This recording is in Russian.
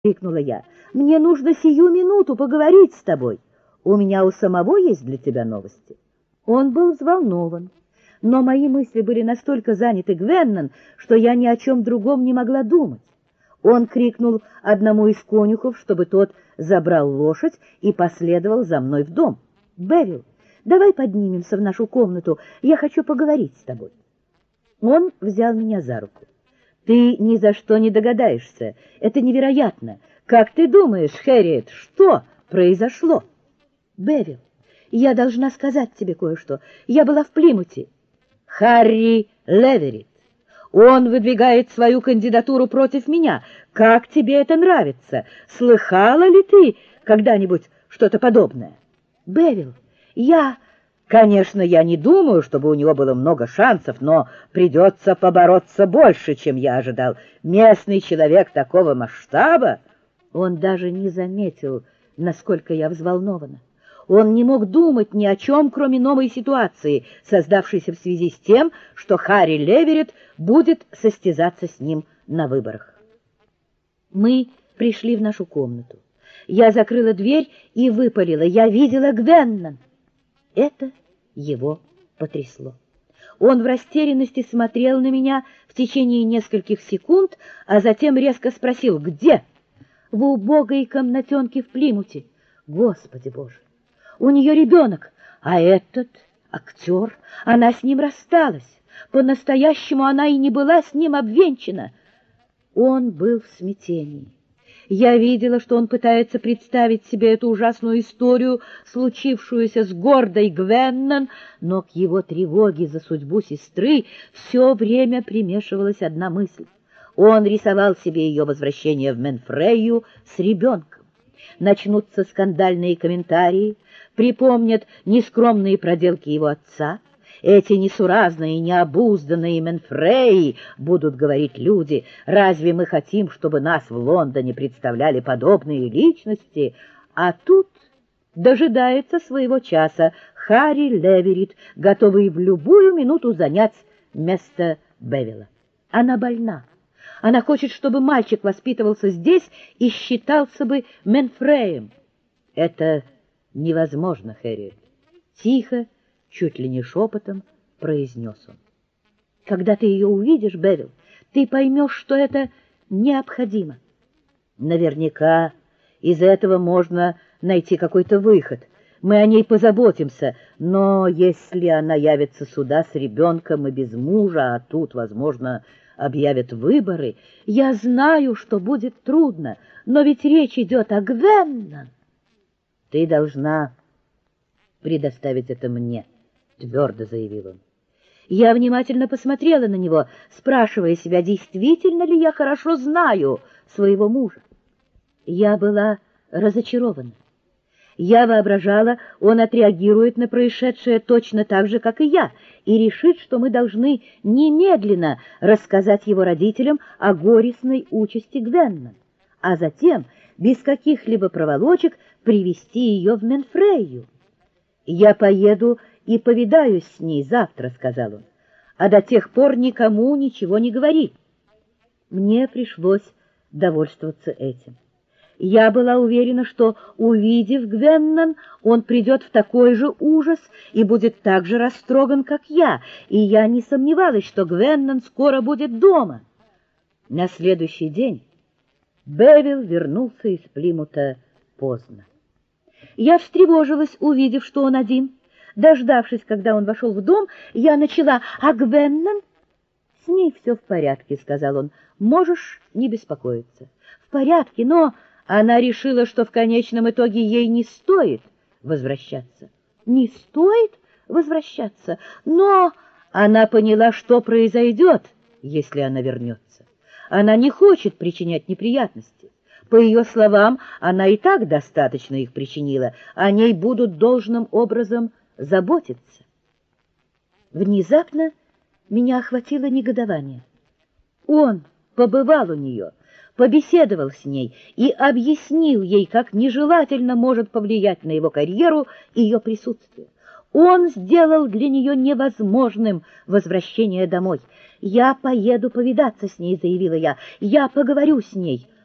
— крикнула я. «Мне нужно сию минуту поговорить с тобой. У меня у самого есть для тебя новости». Он был взволнован, но мои мысли были настолько заняты Гвеннон, что я ни о чем другом не могла думать. Он крикнул одному из конюхов, чтобы тот забрал лошадь и последовал за мной в дом. «Берил, давай поднимемся в нашу комнату, я хочу поговорить с тобой». Он взял меня за руку. «Ты ни за что не догадаешься. Это невероятно. Как ты думаешь, Хэрриет, что произошло?» «Берил, я должна сказать тебе кое-что. Я была в Плимуте». «Харри Леверет. Он выдвигает свою кандидатуру против меня. Как тебе это нравится? Слыхала ли ты когда-нибудь что-то подобное?» «Берил, Конечно, я не думаю, чтобы у него было много шансов, но придется побороться больше, чем я ожидал. Местный человек такого масштаба...» Он даже не заметил, насколько я взволнована. Он не мог думать ни о чем, кроме новой ситуации, создавшейся в связи с тем, что Харри Леверет будет состязаться с ним на выборах. Мы пришли в нашу комнату. Я закрыла дверь и выпалила: «Я видела Гвеннон!» Это его потрясло. Он в растерянности смотрел на меня в течение нескольких секунд, а затем резко спросил: «Где?» «В убогой комнатенке в Плимуте». «Господи Боже! У нее ребенок, а этот актер, она с ним рассталась. По-настоящему она и не была с ним обвенчана». Он был в смятении. Я видела, что он пытается представить себе эту ужасную историю, случившуюся с гордой Гвеннон, но к его тревоге за судьбу сестры все время примешивалась одна мысль. Он рисовал себе ее возвращение в Менфрейю с ребенком. Начнутся скандальные комментарии, припомнят нескромные проделки его отца. Эти несуразные, необузданные Менфреи, будут говорить люди, разве мы хотим, чтобы нас в Лондоне представляли подобные личности? А тут дожидается своего часа Харри Леверет, готовый в любую минуту занять место Бевилла. Она больна. Она хочет, чтобы мальчик воспитывался здесь и считался бы Менфреем. Это невозможно, Хэрриет. Тихо, чуть ли не шепотом произнес он. Когда ты ее увидишь, Бевилл, ты поймешь, что это необходимо. Наверняка из этого можно найти какой-то выход. Мы о ней позаботимся, но если она явится сюда с ребенком и без мужа, а тут, возможно, объявят выборы, я знаю, что будет трудно, но ведь речь идет о Гвеннон. Ты должна предоставить это мне, твердо заявил он. Я внимательно посмотрела на него, спрашивая себя, действительно ли я хорошо знаю своего мужа. Я была разочарована. Я воображала, он отреагирует на происшедшее точно так же, как и я, и решит, что мы должны немедленно рассказать его родителям о горестной участи Гвеннон, а затем, без каких-либо проволочек, привести ее в Менфрейю. «Я поеду и повидаюсь с ней завтра», — сказал он, «а до тех пор никому ничего не говори». Мне пришлось довольствоваться этим. Я была уверена, что, увидев Гвеннон, он придет в такой же ужас и будет так же растроган, как я, и я не сомневалась, что Гвеннон скоро будет дома. На следующий день Бевилл вернулся из Плимута поздно. Я встревожилась, увидев, что он один. Дождавшись, когда он вошел в дом, я начала: «А Гвеннон?» «С ней все в порядке», — сказал он, — «можешь не беспокоиться». «В порядке, но...» Она решила, что в конечном итоге ей не стоит возвращаться. Не стоит возвращаться, но она поняла, что произойдет, если она вернется. Она не хочет причинять неприятности. По ее словам, она и так достаточно их причинила, о ней будут должным образом заботиться. Внезапно меня охватило негодование. Он побывал у нее, побеседовал с ней и объяснил ей, как нежелательно может повлиять на его карьеру ее присутствие. Он сделал для нее невозможным возвращение домой. «Я поеду повидаться с ней», — заявила я. «Я поговорю с ней».